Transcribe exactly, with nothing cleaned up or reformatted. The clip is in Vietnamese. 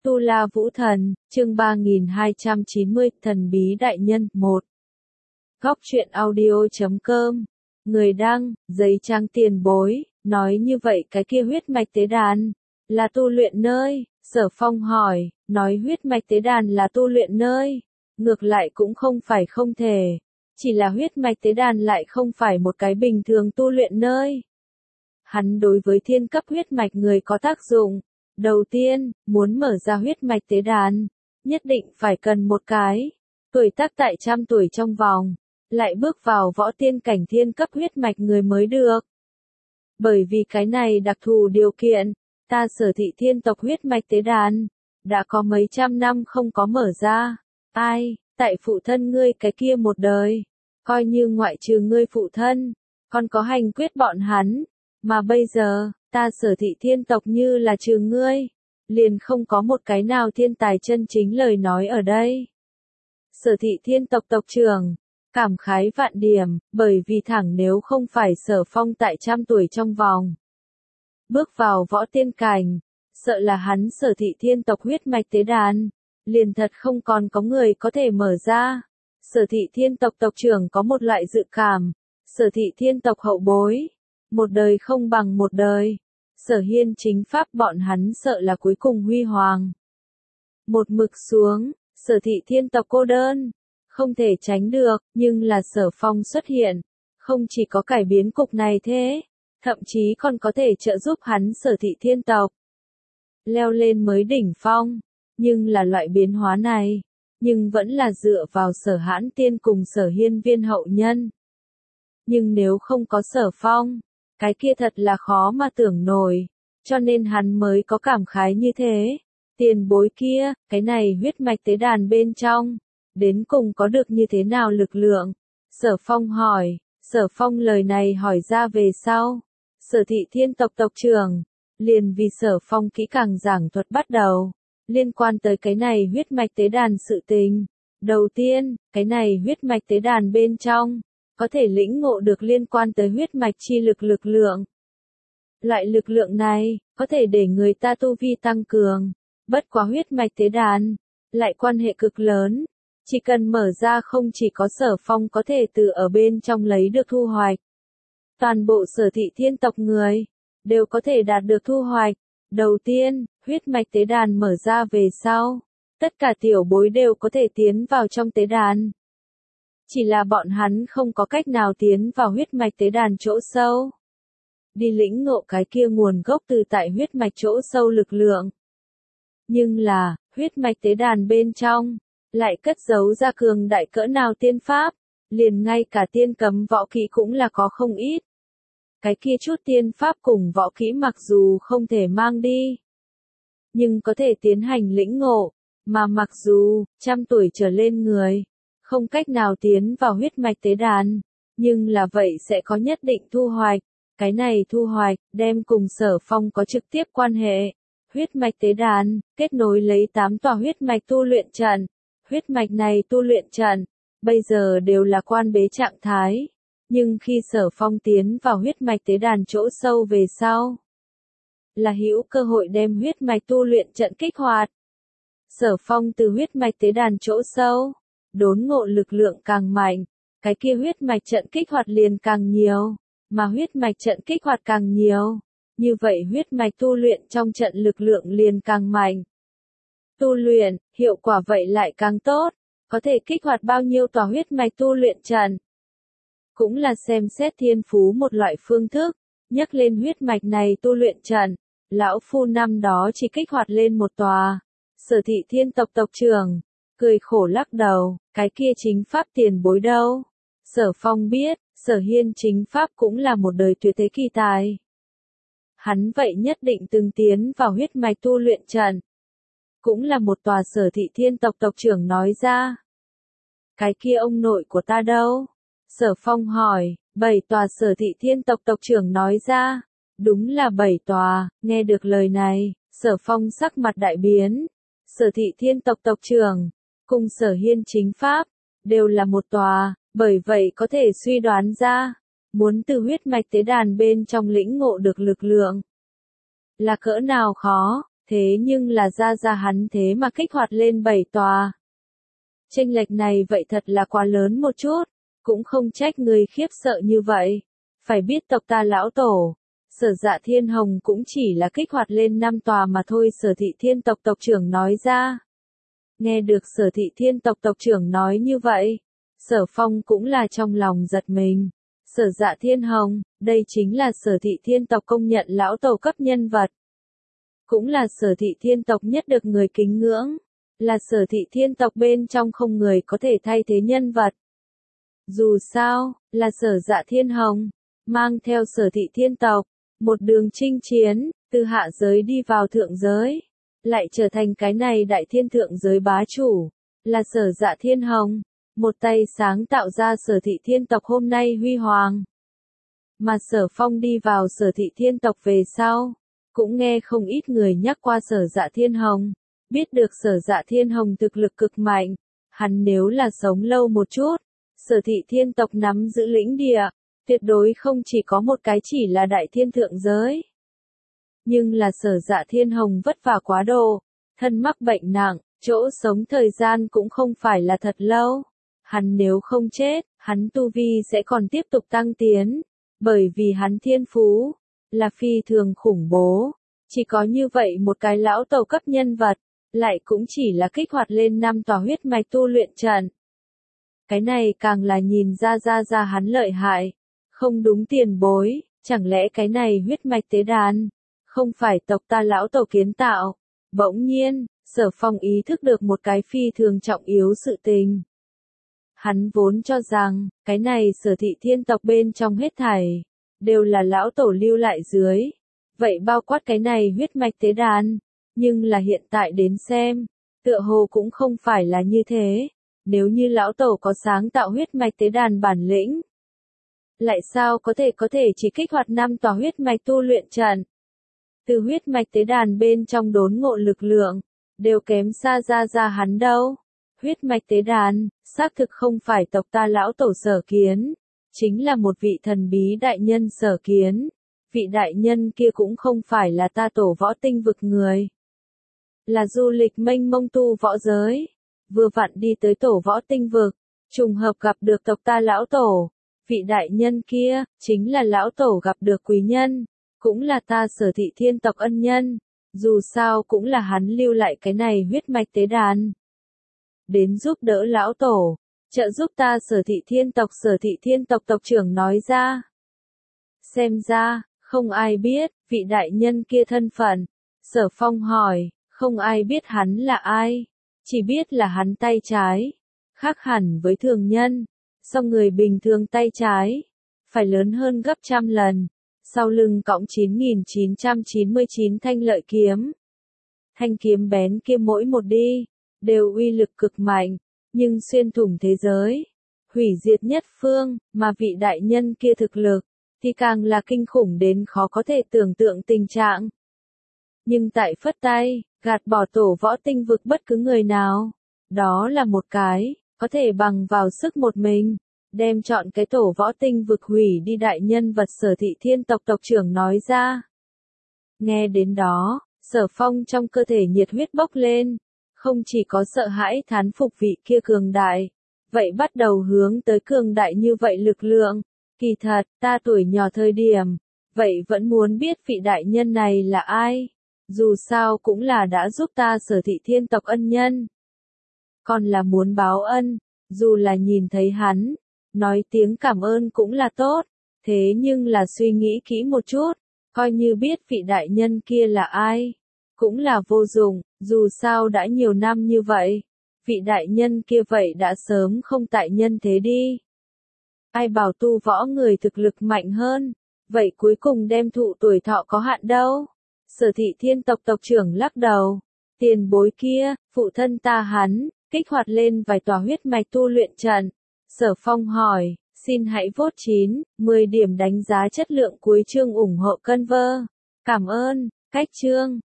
Tu La Vũ Thần, chương ba nghìn hai trăm chín mươi, Thần Bí Đại Nhân, một. Góc truyện audio chấm com. Người đăng, giấy trang tiền bối, nói như vậy cái kia huyết mạch tế đàn, là tu luyện nơi, Sở Phong hỏi, nói huyết mạch tế đàn là tu luyện nơi, ngược lại cũng không phải không thể, chỉ là huyết mạch tế đàn lại không phải một cái bình thường tu luyện nơi. Hắn đối với thiên cấp huyết mạch người có tác dụng. Đầu tiên, muốn mở ra huyết mạch tế đàn, nhất định phải cần một cái, tuổi tác tại trăm tuổi trong vòng, lại bước vào võ tiên cảnh thiên cấp huyết mạch người mới được. Bởi vì cái này đặc thù điều kiện, ta Sở Thị Thiên tộc huyết mạch tế đàn, đã có mấy trăm năm không có mở ra. Ai, tại phụ thân ngươi cái kia một đời, coi như ngoại trừ ngươi phụ thân, còn có hành quyết bọn hắn, mà bây giờ, ta Sở Thị Thiên tộc như là trừ ngươi, liền không có một cái nào thiên tài chân chính lời nói ở đây. Sở Thị Thiên tộc tộc trưởng, cảm khái vạn điểm, bởi vì thẳng nếu không phải Sở Phong tại trăm tuổi trong vòng, bước vào võ tiên cảnh, sợ là hắn Sở Thị Thiên tộc huyết mạch tế đàn, liền thật không còn có người có thể mở ra. Sở Thị Thiên tộc tộc trưởng có một loại dự cảm, Sở Thị Thiên tộc hậu bối, một đời không bằng một đời. Sở Hiên chính pháp bọn hắn sợ là cuối cùng huy hoàng. Một mực xuống, Sở Thị Thiên tộc cô đơn, không thể tránh được, nhưng là Sở Phong xuất hiện, không chỉ có cải biến cục này thế, thậm chí còn có thể trợ giúp hắn Sở Thị Thiên tộc leo lên mới đỉnh phong, nhưng là loại biến hóa này, nhưng vẫn là dựa vào Sở Hãn Tiên cùng Sở Hiên viên hậu nhân. Nhưng nếu không có Sở Phong, cái kia thật là khó mà tưởng nổi, cho nên hắn mới có cảm khái như thế. Tiền bối kia, cái này huyết mạch tế đàn bên trong, đến cùng có được như thế nào lực lượng? Sở Phong hỏi, Sở Phong lời này hỏi ra về sau. Sở Thị Thiên tộc tộc trưởng, liền vì Sở Phong kỹ càng giảng thuật bắt đầu, liên quan tới cái này huyết mạch tế đàn sự tình. Đầu tiên, cái này huyết mạch tế đàn bên trong, có thể lĩnh ngộ được liên quan tới huyết mạch chi lực lực lượng. Loại lực lượng này, có thể để người ta tu vi tăng cường, bất quá huyết mạch tế đàn, lại quan hệ cực lớn, chỉ cần mở ra không chỉ có Sở Phong có thể từ ở bên trong lấy được thu hoạch. Toàn bộ Sở Thị Thiên tộc người, đều có thể đạt được thu hoạch. Đầu tiên, huyết mạch tế đàn mở ra về sau, tất cả tiểu bối đều có thể tiến vào trong tế đàn. Chỉ là bọn hắn không có cách nào tiến vào huyết mạch tế đàn chỗ sâu, đi lĩnh ngộ cái kia nguồn gốc từ tại huyết mạch chỗ sâu lực lượng. Nhưng là, huyết mạch tế đàn bên trong, lại cất giấu ra cường đại cỡ nào tiên pháp, liền ngay cả tiên cấm võ kỹ cũng là có không ít. Cái kia chút tiên pháp cùng võ kỹ mặc dù không thể mang đi, nhưng có thể tiến hành lĩnh ngộ, mà mặc dù, trăm tuổi trở lên người, không cách nào tiến vào huyết mạch tế đàn, nhưng là vậy sẽ có nhất định thu hoạch. Cái này thu hoạch, đem cùng Sở Phong có trực tiếp quan hệ. Huyết mạch tế đàn, kết nối lấy tám tòa huyết mạch tu luyện trận. Huyết mạch này tu luyện trận, bây giờ đều là quan bế trạng thái. Nhưng khi Sở Phong tiến vào huyết mạch tế đàn chỗ sâu về sau, là hữu cơ hội đem huyết mạch tu luyện trận kích hoạt. Sở Phong từ huyết mạch tế đàn chỗ sâu, đốn ngộ lực lượng càng mạnh, cái kia huyết mạch trận kích hoạt liền càng nhiều, mà huyết mạch trận kích hoạt càng nhiều, như vậy huyết mạch tu luyện trong trận lực lượng liền càng mạnh. Tu luyện, hiệu quả vậy lại càng tốt, có thể kích hoạt bao nhiêu tòa huyết mạch tu luyện trận. Cũng là xem xét thiên phú một loại phương thức, nhắc lên huyết mạch này tu luyện trận, lão phu năm đó chỉ kích hoạt lên một tòa. Sở Thị Thiên tộc tộc trưởng, cười khổ lắc đầu, cái kia chính pháp tiền bối đâu? Sở Phong biết, Sở Hiên chính pháp cũng là một đời tuyệt thế kỳ tài. Hắn vậy nhất định từng tiến vào huyết mạch tu luyện trận. Cũng là một tòa Sở Thị Thiên tộc tộc trưởng nói ra. Cái kia ông nội của ta đâu? Sở Phong hỏi, bảy tòa Sở Thị Thiên tộc tộc trưởng nói ra. Đúng là bảy tòa, nghe được lời này, Sở Phong sắc mặt đại biến. Sở Thị Thiên tộc tộc trưởng, cùng Sở Hiên chính pháp, đều là một tòa, bởi vậy có thể suy đoán ra, muốn từ huyết mạch tế đàn bên trong lĩnh ngộ được lực lượng, là cỡ nào khó, Thế nhưng là ra ra hắn thế mà kích hoạt lên bảy tòa. Chênh lệch này vậy thật là quá lớn một chút, cũng không trách người khiếp sợ như vậy. Phải biết tộc ta lão tổ, Sở Dạ Thiên Hồng cũng chỉ là kích hoạt lên năm tòa mà thôi. Sở Thị Thiên tộc tộc trưởng nói ra. Nghe được Sở Thị Thiên tộc tộc trưởng nói như vậy, Sở Phong cũng là trong lòng giật mình. Sở Dạ Thiên Hồng, đây chính là Sở Thị Thiên tộc công nhận lão tổ cấp nhân vật. Cũng là Sở Thị Thiên tộc nhất được người kính ngưỡng. Là Sở Thị Thiên tộc bên trong không người có thể thay thế nhân vật. Dù sao, là Sở Dạ Thiên Hồng, mang theo Sở Thị Thiên tộc, một đường chinh chiến, từ hạ giới đi vào thượng giới, lại trở thành cái này đại thiên thượng giới bá chủ, là Sở Dạ Thiên Hồng, một tay sáng tạo ra Sở Thị Thiên tộc hôm nay huy hoàng. Mà Sở Phong đi vào Sở Thị Thiên tộc về sau, cũng nghe không ít người nhắc qua Sở Dạ Thiên Hồng, biết được Sở Dạ Thiên Hồng thực lực cực mạnh, hắn nếu là sống lâu một chút, Sở Thị Thiên tộc nắm giữ lĩnh địa, tuyệt đối không chỉ có một cái chỉ là đại thiên thượng giới. Nhưng là Sở Dạ Thiên Hồng vất vả quá độ, thân mắc bệnh nặng, chỗ sống thời gian cũng không phải là thật lâu. Hắn nếu không chết, hắn tu vi sẽ còn tiếp tục tăng tiến, bởi vì hắn thiên phú là phi thường khủng bố. Chỉ có như vậy một cái lão tổ cấp nhân vật, lại cũng chỉ là kích hoạt lên năm tòa huyết mạch tu luyện trận. Cái này càng là nhìn ra ra ra hắn lợi hại. Không đúng tiền bối, chẳng lẽ cái này huyết mạch tế đàn, không phải tộc ta lão tổ kiến tạo. Bỗng nhiên, Sở Phong ý thức được một cái phi thường trọng yếu sự tình. Hắn vốn cho rằng, cái này Sở Thị Thiên tộc bên trong hết thảy, đều là lão tổ lưu lại dưới. Vậy bao quát cái này huyết mạch tế đàn, nhưng là hiện tại đến xem, tựa hồ cũng không phải là như thế. Nếu như lão tổ có sáng tạo huyết mạch tế đàn bản lĩnh, lại sao có thể có thể chỉ kích hoạt năm tòa huyết mạch tu luyện trận. Từ huyết mạch tế đàn bên trong đốn ngộ lực lượng, đều kém xa ra ra hắn đâu. Huyết mạch tế đàn, xác thực không phải tộc ta lão tổ sở kiến, chính là một vị thần bí đại nhân sở kiến. Vị đại nhân kia cũng không phải là ta tổ võ tinh vực người. Là du lịch mênh mông tu võ giới. Vừa vặn đi tới tổ võ tinh vực, trùng hợp gặp được tộc ta lão tổ. Vị đại nhân kia, chính là lão tổ gặp được quý nhân, cũng là ta Sở Thị Thiên tộc ân nhân, dù sao cũng là hắn lưu lại cái này huyết mạch tế đàn. Đến giúp đỡ lão tổ, trợ giúp ta Sở Thị Thiên tộc. Sở Thị Thiên tộc tộc trưởng nói ra. Xem ra, không ai biết, vị đại nhân kia thân phận. Sở Phong hỏi, không ai biết hắn là ai, chỉ biết là hắn tay trái, khác hẳn với thường nhân. So người bình thường tay trái, phải lớn hơn gấp trăm lần, sau lưng cõng chín nghìn chín trăm chín mươi chín thanh lợi kiếm. Thanh kiếm bén kia mỗi một đi, đều uy lực cực mạnh, nhưng xuyên thủng thế giới, hủy diệt nhất phương, mà vị đại nhân kia thực lực, thì càng là kinh khủng đến khó có thể tưởng tượng tình trạng. Nhưng tại phất tay, gạt bỏ tổ võ tinh vực bất cứ người nào, đó là một cái có thể bằng vào sức một mình, đem chọn cái tổ võ tinh vực hủy đi đại nhân vật Sở Thị Thiên tộc tộc trưởng nói ra. Nghe đến đó, Sở Phong trong cơ thể nhiệt huyết bốc lên, không chỉ có sợ hãi thán phục vị kia cường đại, vậy bắt đầu hướng tới cường đại như vậy lực lượng. Kỳ thật, ta tuổi nhỏ thời điểm, vậy vẫn muốn biết vị đại nhân này là ai, dù sao cũng là đã giúp ta Sở Thị Thiên tộc ân nhân. Còn là muốn báo ân, dù là nhìn thấy hắn, nói tiếng cảm ơn cũng là tốt, thế nhưng là suy nghĩ kỹ một chút, coi như biết vị đại nhân kia là ai, cũng là vô dụng, dù sao đã nhiều năm như vậy, vị đại nhân kia vậy đã sớm không tại nhân thế đi. Ai bảo tu võ người thực lực mạnh hơn, vậy cuối cùng đem thụ tuổi thọ có hạn đâu. Sở Thị Thiên tộc tộc trưởng lắc đầu, tiền bối kia, phụ thân ta hắn, kích hoạt lên vài tòa huyết mạch tu luyện trận. Sở Phong hỏi, xin hãy vote chín, mười điểm đánh giá chất lượng cuối chương ủng hộ Conver. Cảm ơn, cách chương.